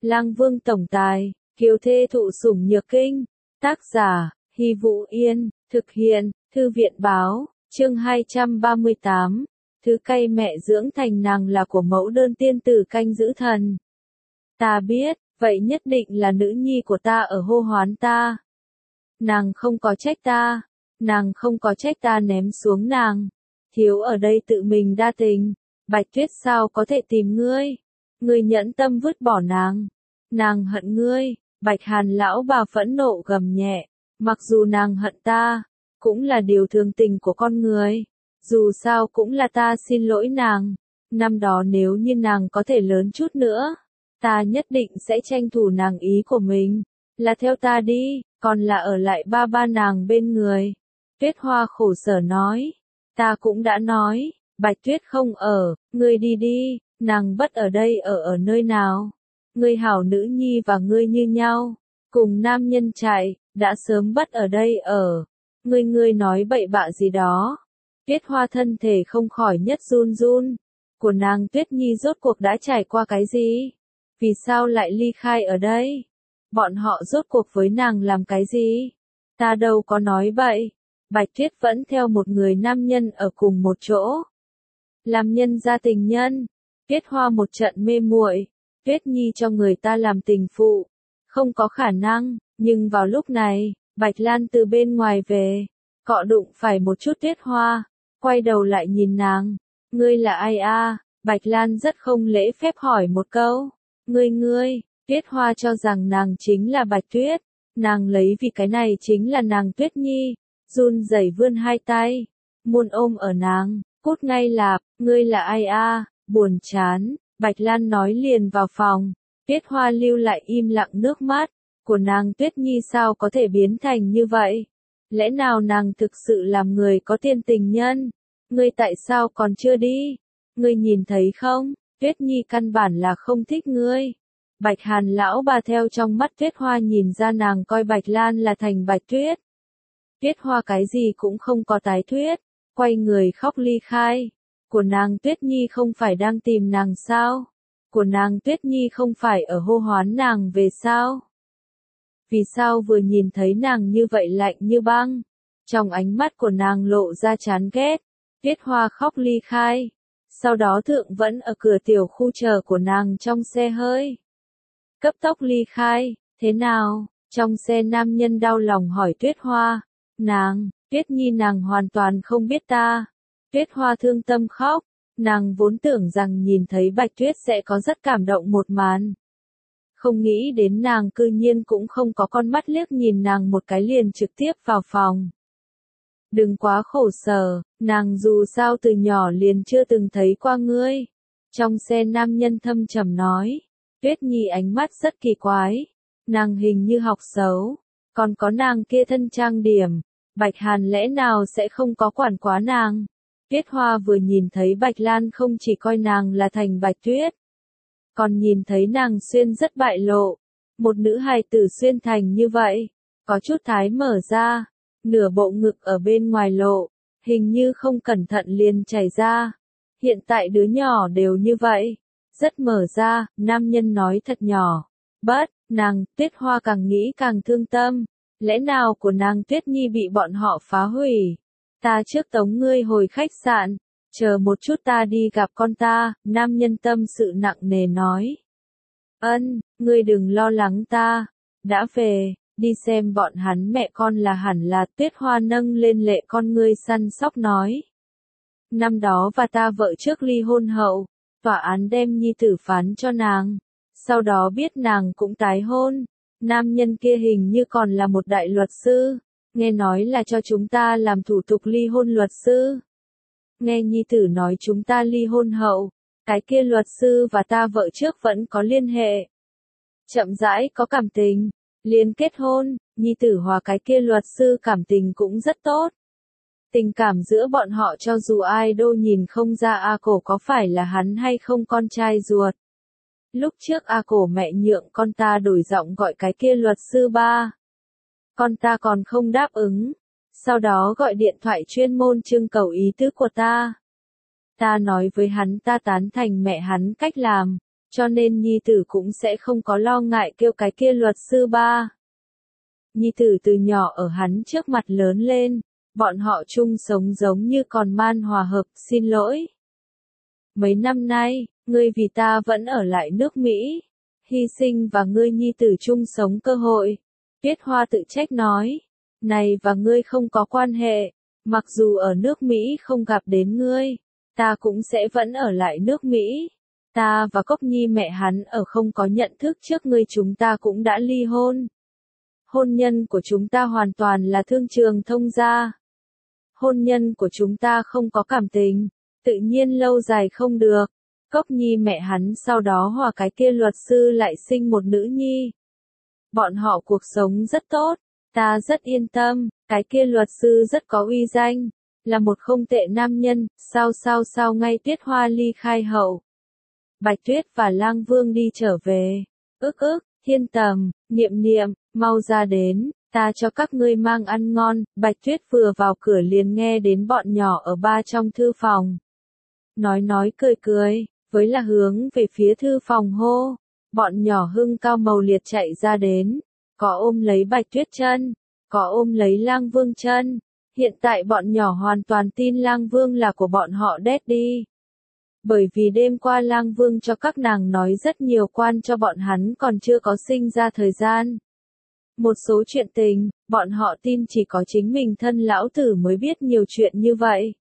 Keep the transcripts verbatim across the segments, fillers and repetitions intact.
Lang Vương tổng tài, kiều thê thụ sủng nhược kinh. Tác giả, Hy Vũ Yên, thực hiện, Thư viện báo, chương hai trăm ba mươi tám. Thứ cay mẹ dưỡng thành nàng là của mẫu đơn tiên tử canh giữ thần. Ta biết, vậy nhất định là nữ nhi của ta ở hô hoán ta. Nàng không có trách ta, nàng không có trách ta ném xuống nàng. Thiếu ở đây tự mình đa tình, Bạch Tuyết sao có thể tìm ngươi? Ngươi nhẫn tâm vứt bỏ nàng. Nàng hận ngươi, Bạch Hàn lão bà phẫn nộ gầm nhẹ. Mặc dù nàng hận ta, cũng là điều thường tình của con người. Dù sao cũng là ta xin lỗi nàng. Năm đó nếu như nàng có thể lớn chút nữa, ta nhất định sẽ tranh thủ nàng ý của mình. Là theo ta đi, còn là ở lại ba ba nàng bên người. Tuyết Hoa khổ sở nói. Ta cũng đã nói, Bạch Tuyết không ở, ngươi đi đi, nàng bất ở đây ở ở nơi nào. Ngươi hảo nữ nhi và ngươi như nhau, cùng nam nhân chạy, đã sớm bất ở đây ở. Ngươi ngươi nói bậy bạ gì đó. Tuyết Hoa thân thể không khỏi nhất run run. Của nàng Tuyết Nhi rốt cuộc đã trải qua cái gì? Vì sao lại ly khai ở đây? Bọn họ rốt cuộc với nàng làm cái gì? Ta đâu có nói bậy. Bạch Tuyết vẫn theo một người nam nhân ở cùng một chỗ. Làm nhân gia tình nhân. Tuyết Hoa một trận mê muội. Tuyết Nhi cho người ta làm tình phụ. Không có khả năng, nhưng vào lúc này, Bạch Lan từ bên ngoài về. Cọ đụng phải một chút Tuyết Hoa. Quay đầu lại nhìn nàng. Ngươi là ai a? Bạch Lan rất không lễ phép hỏi một câu. Ngươi ngươi, Tuyết Hoa cho rằng nàng chính là Bạch Tuyết. Nàng lấy vì cái này chính là nàng Tuyết Nhi. Run rẩy vươn hai tay. Muốn ôm ở nàng, cút ngay lạp, ngươi là ai a? Buồn chán, Bạch Lan nói liền vào phòng. Tuyết Hoa lưu lại im lặng nước mắt. Của nàng Tuyết Nhi sao có thể biến thành như vậy? Lẽ nào nàng thực sự làm người có tiên tình nhân? Ngươi tại sao còn chưa đi? Ngươi nhìn thấy không? Tuyết Nhi căn bản là không thích ngươi. Bạch Hàn lão bà theo trong mắt Tuyết Hoa nhìn ra nàng coi Bạch Lan là thành Bạch Tuyết. Tuyết Hoa cái gì cũng không có tái thuyết, quay người khóc ly khai. Của nàng Tuyết Nhi không phải đang tìm nàng sao? Của nàng Tuyết Nhi không phải ở hô hoán nàng về sao? Vì sao vừa nhìn thấy nàng như vậy lạnh như băng? Trong ánh mắt của nàng lộ ra chán ghét. Tuyết Hoa khóc ly khai. Sau đó thượng vẫn ở cửa tiểu khu chờ của nàng trong xe hơi. Cấp tốc ly khai, thế nào? Trong xe nam nhân đau lòng hỏi Tuyết Hoa. Nàng, Tuyết Nhi nàng hoàn toàn không biết ta. Tuyết Hoa thương tâm khóc. Nàng vốn tưởng rằng nhìn thấy Bạch Tuyết sẽ có rất cảm động một màn. Không nghĩ đến nàng cư nhiên cũng không có con mắt liếc nhìn nàng một cái liền trực tiếp vào phòng. Đừng quá khổ sở, nàng dù sao từ nhỏ liền chưa từng thấy qua ngươi. Trong xe nam nhân thâm trầm nói. Tuyết Nhi ánh mắt rất kỳ quái. Nàng hình như học xấu. Còn có nàng kia thân trang điểm. Bạch Hàn lẽ nào sẽ không có quản quá nàng? Tuyết Hoa vừa nhìn thấy Bạch Lan không chỉ coi nàng là thành Bạch Tuyết. Còn nhìn thấy nàng xuyên rất bại lộ. Một nữ hài tử xuyên thành như vậy. Có chút thái mở ra. Nửa bộ ngực ở bên ngoài lộ. Hình như không cẩn thận liền chảy ra. Hiện tại đứa nhỏ đều như vậy. Rất mở ra, nam nhân nói thật nhỏ. Bất, nàng, Tuyết Hoa càng nghĩ càng thương tâm. Lẽ nào của nàng Tuyết Nhi bị bọn họ phá hủy? Ta trước tống ngươi hồi khách sạn. Chờ một chút ta đi gặp con ta, nam nhân tâm sự nặng nề nói. Ân, ngươi đừng lo lắng ta. Đã về, đi xem bọn hắn mẹ con là hẳn là. Tuyết Hoa nâng lên lệ con ngươi săn sóc nói. Năm đó và ta vợ trước ly hôn hậu, tòa án đem nhi tử phán cho nàng. Sau đó biết nàng cũng tái hôn. Nam nhân kia hình như còn là một đại luật sư. Nghe nói là cho chúng ta làm thủ tục ly hôn luật sư. Nghe nhi tử nói chúng ta ly hôn hậu. Cái kia luật sư và ta vợ trước vẫn có liên hệ. Chậm rãi có cảm tình. Liên kết hôn. Nhi tử hòa cái kia luật sư cảm tình cũng rất tốt. Tình cảm giữa bọn họ cho dù ai đô nhìn không ra A Cổ có phải là hắn hay không con trai ruột. Lúc trước A Cổ mẹ nhượng con ta đổi giọng gọi cái kia luật sư ba. Con ta còn không đáp ứng. Sau đó gọi điện thoại chuyên môn trưng cầu ý tứ của ta. Ta nói với hắn ta tán thành mẹ hắn cách làm. cho nên nhi tử cũng sẽ không có lo ngại kêu cái kia luật sư ba. Nhi tử từ nhỏ ở hắn trước mặt lớn lên, bọn họ chung sống giống như còn man hòa hợp, xin lỗi. Mấy năm nay, ngươi vì ta vẫn ở lại nước Mỹ, hy sinh và ngươi nhi tử chung sống cơ hội. Tuyết Hoa tự trách nói, này và ngươi không có quan hệ, mặc dù ở nước Mỹ không gặp đến ngươi, ta cũng sẽ vẫn ở lại nước Mỹ. Ta và Cốc Nhi mẹ hắn ở không có nhận thức trước ngươi chúng ta cũng đã ly hôn. Hôn nhân của chúng ta hoàn toàn là thương trường thông gia. Hôn nhân của chúng ta không có cảm tình, tự nhiên lâu dài không được. Cốc Nhi mẹ hắn sau đó hòa cái kia luật sư lại sinh một nữ nhi. Bọn họ cuộc sống rất tốt, ta rất yên tâm, cái kia luật sư rất có uy danh, là một không tệ nam nhân, sao sao sao ngay Tuyết Hoa ly khai hậu. Bạch Tuyết và Lang Vương đi trở về, ức ức, Thiên Tầm, Niệm Niệm, mau ra đến, ta cho các ngươi mang ăn ngon. Bạch Tuyết vừa vào cửa liền nghe đến bọn nhỏ ở ba trong thư phòng. Nói nói cười cười, với là hướng về phía thư phòng hô, bọn nhỏ hưng cao màu liệt chạy ra đến, có ôm lấy Bạch Tuyết chân, có ôm lấy Lang Vương chân. Hiện tại bọn nhỏ hoàn toàn tin Lang Vương là của bọn họ Daddy. Bởi vì đêm qua Lang Vương cho các nàng nói rất nhiều quan cho bọn hắn còn chưa có sinh ra thời gian. Một số chuyện tình, bọn họ tin chỉ có chính mình thân lão tử mới biết nhiều chuyện như vậy.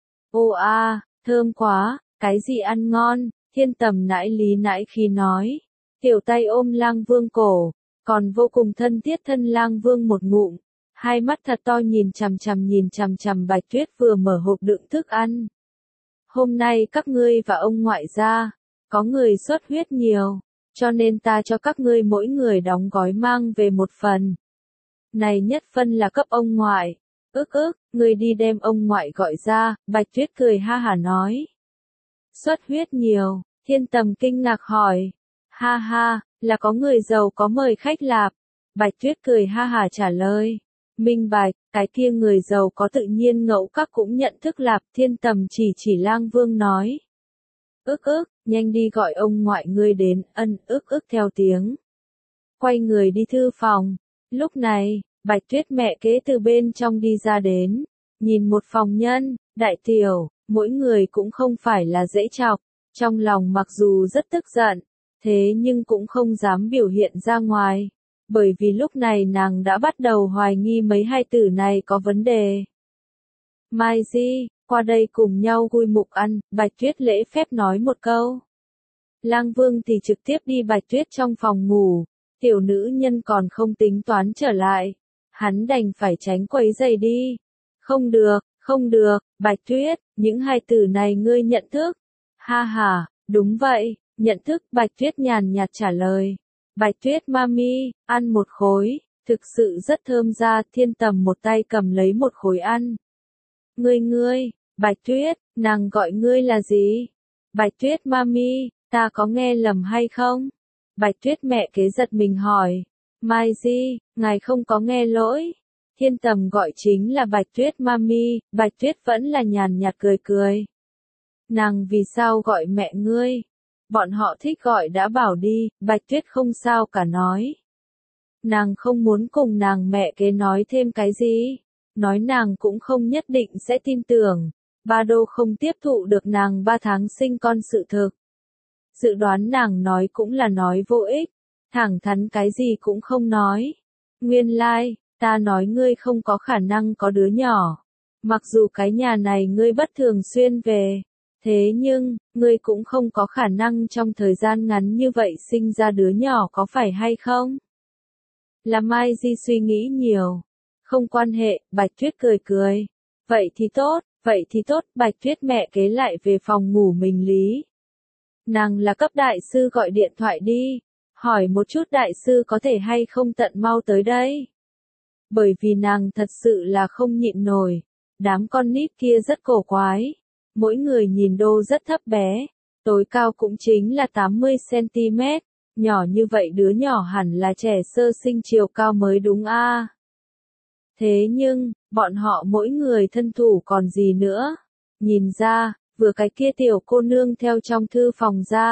Ô a, thơm quá, cái gì ăn ngon, Thiên Tầm nãi lý nãi khi nói. Tiểu tay ôm Lang Vương cổ, còn vô cùng thân thiết thân Lang Vương một ngụm. Hai mắt thật to nhìn chằm chằm nhìn chằm chằm Bạch Tuyết vừa mở hộp đựng thức ăn. Hôm nay các ngươi và ông ngoại ra, có người xuất huyết nhiều, cho nên ta cho các ngươi mỗi người đóng gói mang về một phần. Này nhất phân là cấp ông ngoại. Ức ức, ngươi đi đem ông ngoại gọi ra. Bạch Tuyết cười ha hả nói. Xuất huyết nhiều, Thiên Tầm kinh ngạc hỏi. Ha ha, là có người giàu có mời khách lạp. Bạch Tuyết cười ha hả trả lời. Minh bạch, cái kia người giàu có tự nhiên ngẫu các cũng nhận thức lạp. Thiên Tầm chỉ chỉ Lang Vương nói. Ức ức, nhanh đi gọi ông ngoại ngươi đến. Ân ức ức theo tiếng. Quay người đi thư phòng. Lúc này, Bạch Tuyết mẹ kế từ bên trong đi ra đến. Nhìn một phòng nhân, đại tiểu, mỗi người cũng không phải là dễ chọc. Trong lòng mặc dù rất tức giận, thế nhưng cũng không dám biểu hiện ra ngoài. Bởi vì lúc này nàng đã bắt đầu hoài nghi mấy hai tử này có vấn đề. Mai Di, qua đây cùng nhau gui mục ăn, Bạch Tuyết lễ phép nói một câu. Lang Vương thì trực tiếp đi Bạch Tuyết trong phòng ngủ, tiểu nữ nhân còn không tính toán trở lại. Hắn đành phải tránh quấy giày đi. Không được, không được, Bạch Tuyết, những hai tử này ngươi nhận thức. Ha ha, đúng vậy, nhận thức, Bạch Tuyết nhàn nhạt trả lời. Bạch Tuyết mami, ăn một khối, thực sự rất thơm ra. Thiên Tầm một tay cầm lấy một khối ăn. Ngươi ngươi, Bạch Tuyết, nàng gọi ngươi là gì? Bạch Tuyết mami, ta có nghe lầm hay không? Bạch Tuyết mẹ kế giật mình hỏi. Mai Di, ngài không có nghe lỗi. Thiên Tầm gọi chính là Bạch Tuyết mami, Bạch Tuyết vẫn là nhàn nhạt cười cười. Nàng vì sao gọi mẹ ngươi? Bọn họ thích gọi đã bảo đi, Bạch Tuyết không sao cả nói. Nàng không muốn cùng nàng mẹ kế nói thêm cái gì. Nói nàng cũng không nhất định sẽ tin tưởng. Ba Đô không tiếp thụ được nàng ba tháng sinh con sự thực. Dự đoán nàng nói cũng là nói vô ích. Thẳng thắn cái gì cũng không nói. Nguyên lai, like, ta nói ngươi không có khả năng có đứa nhỏ. Mặc dù cái nhà này ngươi bất thường xuyên về. Thế nhưng, ngươi cũng không có khả năng trong thời gian ngắn như vậy sinh ra đứa nhỏ có phải hay không? Là Mai Di suy nghĩ nhiều. Không quan hệ, Bạch Tuyết cười cười. Vậy thì tốt, vậy thì tốt, Bạch Tuyết mẹ kế lại về phòng ngủ mình lý. Nàng là cấp đại sư gọi điện thoại đi. Hỏi một chút đại sư có thể hay không tận mau tới đây. Bởi vì nàng thật sự là không nhịn nổi. Đám con nít kia rất cổ quái. Mỗi người nhìn đô rất thấp bé. Tối cao cũng chính là tám mươi xăng-ti-mét. Nhỏ như vậy đứa nhỏ hẳn là trẻ sơ sinh chiều cao mới đúng a. À. Thế nhưng, bọn họ mỗi người thân thủ còn gì nữa. Nhìn ra, vừa cái kia tiểu cô nương theo trong thư phòng ra.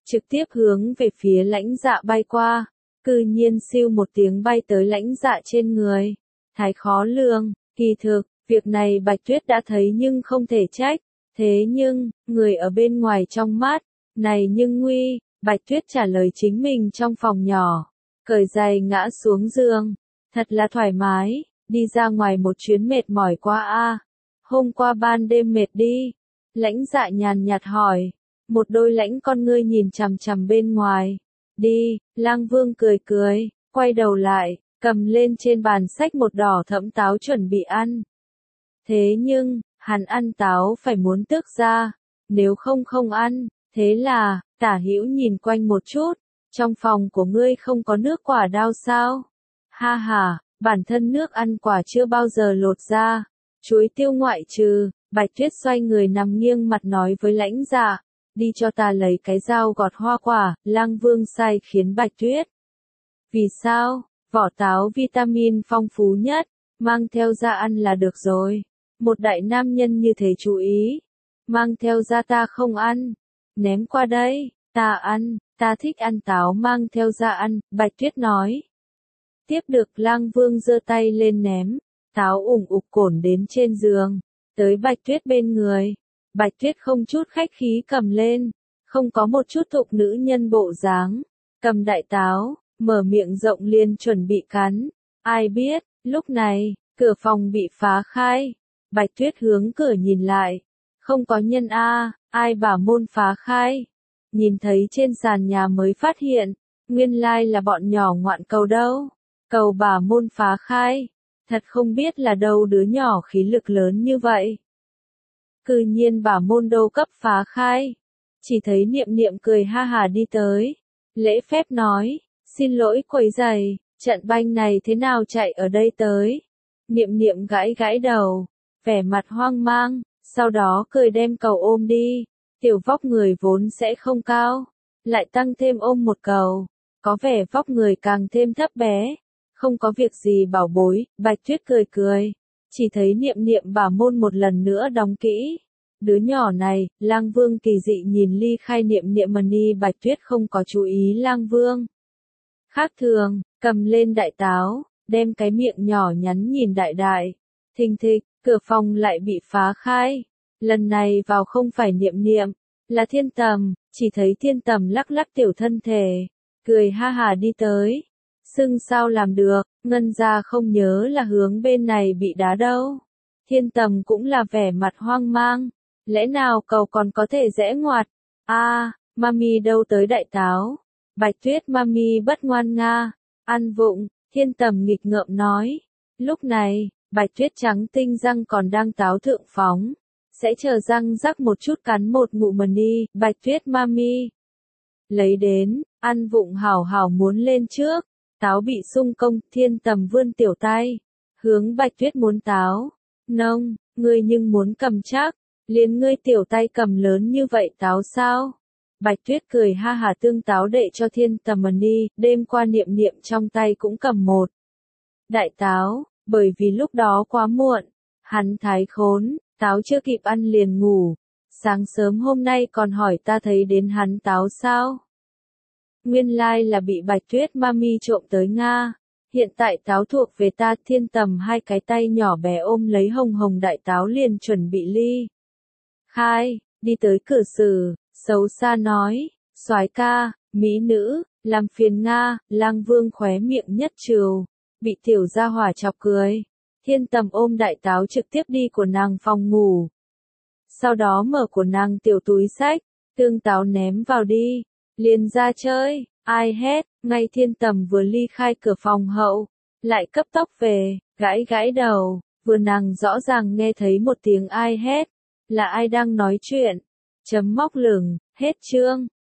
trực tiếp hướng về phía Lãnh Dạ bay qua, cư nhiên siêu một tiếng bay tới Lãnh Dạ trên người. Thái khó lường, kỳ thực, việc này Bạch Tuyết đã thấy nhưng không thể trách, thế nhưng, người ở bên ngoài trong mắt, này nhưng nguy, Bạch Tuyết trả lời chính mình trong phòng nhỏ, cởi giày ngã xuống giường, thật là thoải mái, đi ra ngoài một chuyến mệt mỏi quá a. Hôm qua ban đêm mệt đi. Lãnh Dạ nhàn nhạt hỏi, một đôi lãnh con ngươi nhìn chằm chằm bên ngoài. Đi, Lang Vương cười cười, quay đầu lại, cầm lên trên bàn sách một đỏ thẫm táo chuẩn bị ăn. Thế nhưng, hắn ăn táo phải muốn tước ra, nếu không không ăn, thế là, Tả Hữu nhìn quanh một chút, trong phòng của ngươi không có nước quả đao sao? Ha ha, bản thân nước ăn quả chưa bao giờ lột ra, chuối tiêu ngoại trừ. Bạch Tuyết xoay người nằm nghiêng mặt nói với Lãnh Dạ, đi cho ta lấy cái dao gọt hoa quả. Lang Vương sai khiến Bạch Tuyết. Vì sao? Vỏ táo vitamin phong phú nhất, mang theo ra ăn là được rồi. Một đại nam nhân như thế chú ý, mang theo ra ta không ăn, ném qua đây, ta ăn, ta thích ăn táo mang theo ra ăn, Bạch Tuyết nói. Tiếp được Lang Vương giơ tay lên ném, táo ủng ục cổn đến trên giường. Tới Bạch Tuyết bên người, Bạch Tuyết không chút khách khí cầm lên, không có một chút thục nữ nhân bộ dáng, cầm đại táo, mở miệng rộng liền chuẩn bị cắn. Ai biết, lúc này, cửa phòng bị phá khai, Bạch Tuyết hướng cửa nhìn lại, không có nhân a, ai bảo môn phá khai. Nhìn thấy trên sàn nhà mới phát hiện, nguyên lai là bọn nhỏ ngoạn cầu đâu, cầu bà môn phá khai. Thật không biết là đâu đứa nhỏ khí lực lớn như vậy. Cư nhiên bà môn đâu cấp phá khai. Chỉ thấy Niệm Niệm cười ha hà đi tới. Lễ phép nói, xin lỗi quấy giày, trận banh này thế nào chạy ở đây tới. Niệm Niệm gãi gãi đầu, vẻ mặt hoang mang, sau đó cười đem cầu ôm đi. Tiểu vóc người vốn sẽ không cao, lại tăng thêm ôm một cầu, có vẻ vóc người càng thêm thấp bé. Không có việc gì bảo bối, Bạch Tuyết cười cười. Chỉ thấy Niệm Niệm bà môn một lần nữa đóng kỹ. Đứa nhỏ này, Lang Vương kỳ dị nhìn ly khai Niệm Niệm Mani. Bạch Tuyết không có chú ý Lang Vương. Khác thường, cầm lên đại táo, đem cái miệng nhỏ nhắn nhìn đại đại. Thình thịch, cửa phòng lại bị phá khai. Lần này vào không phải Niệm Niệm, là Thiên Tầm. Chỉ thấy Thiên Tầm lắc lắc tiểu thân thể, cười ha hà đi tới. Xưng sao làm được, Ngân gia không nhớ là hướng bên này bị đá đâu. Thiên Tầm cũng là vẻ mặt hoang mang, lẽ nào cầu còn có thể rẽ ngoặt. A, à, mami đâu tới đại táo. Bạch Tuyết mami bất ngoan nga, ăn vụng. Thiên Tầm nghịch ngợm nói. Lúc này, Bạch Tuyết trắng tinh răng còn đang táo thượng phóng, sẽ chờ răng rắc một chút cắn một ngụm mani. Bạch Tuyết mami lấy đến, ăn vụng hảo hảo muốn lên trước. Táo bị sung công, Thiên Tầm vươn tiểu tay, hướng Bạch Tuyết muốn táo. Nông, ngươi nhưng muốn cầm chắc, liền ngươi tiểu tay cầm lớn như vậy táo sao? Bạch Tuyết cười ha hà tương táo đệ cho Thiên Tầm đi, đêm qua Niệm Niệm trong tay cũng cầm một đại táo, bởi vì lúc đó quá muộn, hắn thái khốn, táo chưa kịp ăn liền ngủ. Sáng sớm hôm nay còn hỏi ta thấy đến hắn táo sao? Nguyên lai là bị Bạch Tuyết mami trộm tới Nga. Hiện tại táo thuộc về ta. Thiên Tầm hai cái tay nhỏ bé ôm lấy hồng hồng đại táo liền chuẩn bị ly khai, đi tới cửa sử, xấu xa nói, soái ca, mỹ nữ, làm phiền Nga. Lang Vương khóe miệng nhất trừ, bị tiểu gia hỏa chọc cười. Thiên Tầm ôm đại táo trực tiếp đi của nàng phòng ngủ. Sau đó mở của nàng tiểu túi sách, tương táo ném vào đi. Liền ra chơi, ai hét, ngay Thiên Tầm vừa ly khai cửa phòng hậu, lại cấp tốc về, gãi gãi đầu, vừa nàng rõ ràng nghe thấy một tiếng ai hét, là ai đang nói chuyện, chấm móc lửng, hết chương.